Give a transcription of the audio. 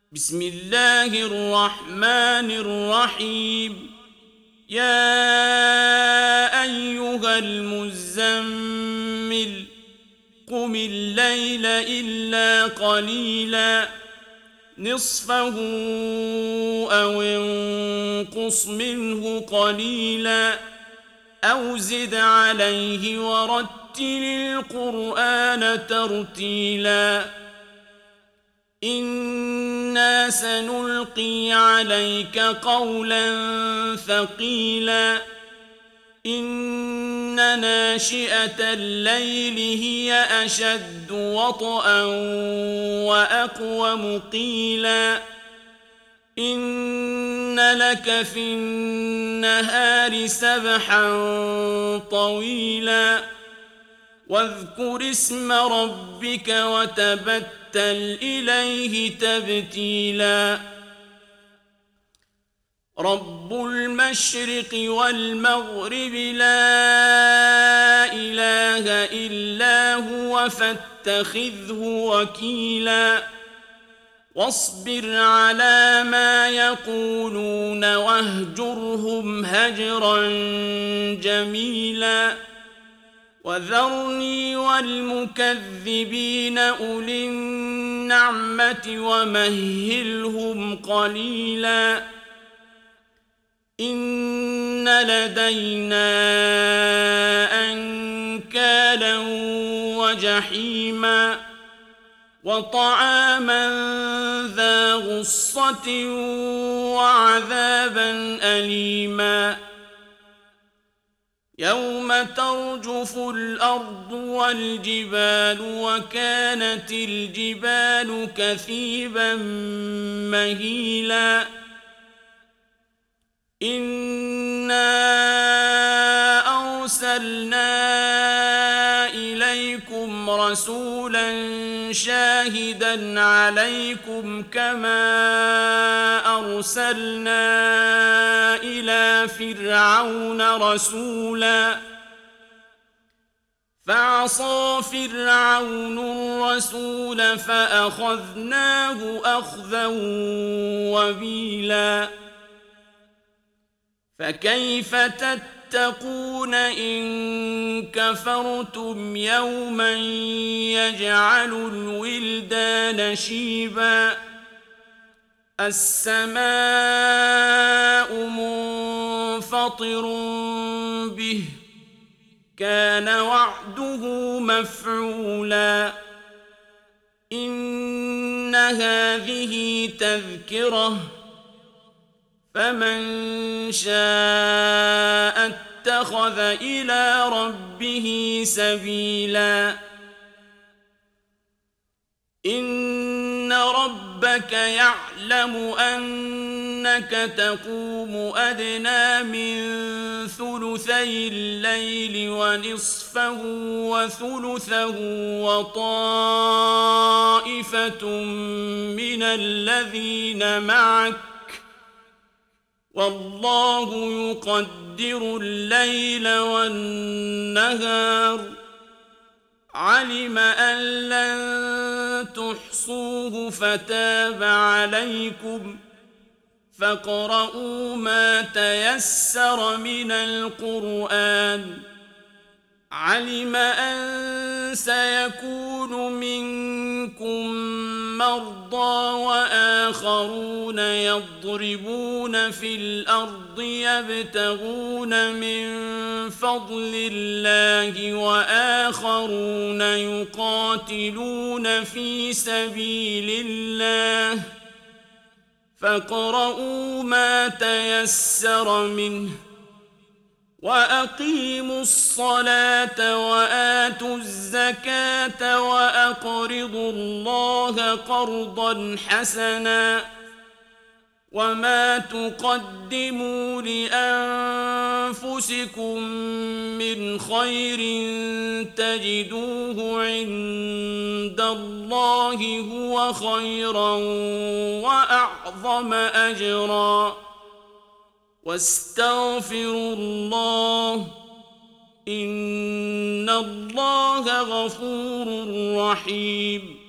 بسم الله الرحمن الرحيم. يا أيها المزمل قم الليل إلا قليلا نصفه أو انقص منه قليلا أو زد عليه ورتل القرآن ترتيلا. إنا سنلقي عليك قولا ثقيلا. إن ناشئة الليل هي أشد وطئا وأقوم قيلا. إن لك في النهار سبحا طويلا. واذكر اسم ربك وتبتل إليه تبتيلا. رب المشرق والمغرب لا إله إلا هو فاتخذه وكيلا. واصبر على ما يقولون واهجرهم هجرا جميلا. وذرني والمكذبين أولي النعمة ومهلهم قليلا. إن لدينا أنكالا وجحيما وطعاما ذا غصة وعذابا أليما. يوم ترجف الأرض والجبال وكانت الجبال كثيبا مهيلا. إنا أرسلنا إليكم رسولا شاهدا عليكم كما أرسلنا إلى فرعون رسولا. فعصى فرعون الرسول فأخذناه أخذا وبيلا. فكيف تتقون إن كفرتم يوما يجعل الولدان شيبا. السماء منفطر به كان وعده مفعولا. إن هذه تذكرة فمن شاء اتخذ إلى ربه سبيلا. إن ربك يعلم أنك تقوم أدنى من ثلثي الليل ونصفه وثلثه وطائفة من الذين معك والله يقدر الليل والنهار. علم أن لن تحصوه فتاب عليكم فاقرؤوا ما تيسر من القرآن. علم أن سيكون منكم مرضى وآخرون يضربون في الأرض يبتغون من فضل الله وآخرون يقاتلون في سبيل الله فاقرؤوا ما تيسر منه. وأقيموا الصلاة وآتوا الزكاة وأقرضوا الله قرضا حسنا. وما تقدموا لأنفسكم من خير تجدوه عند الله هو خيرا وأعظم أجرا. واستغفروا الله إن الله غفور رحيم.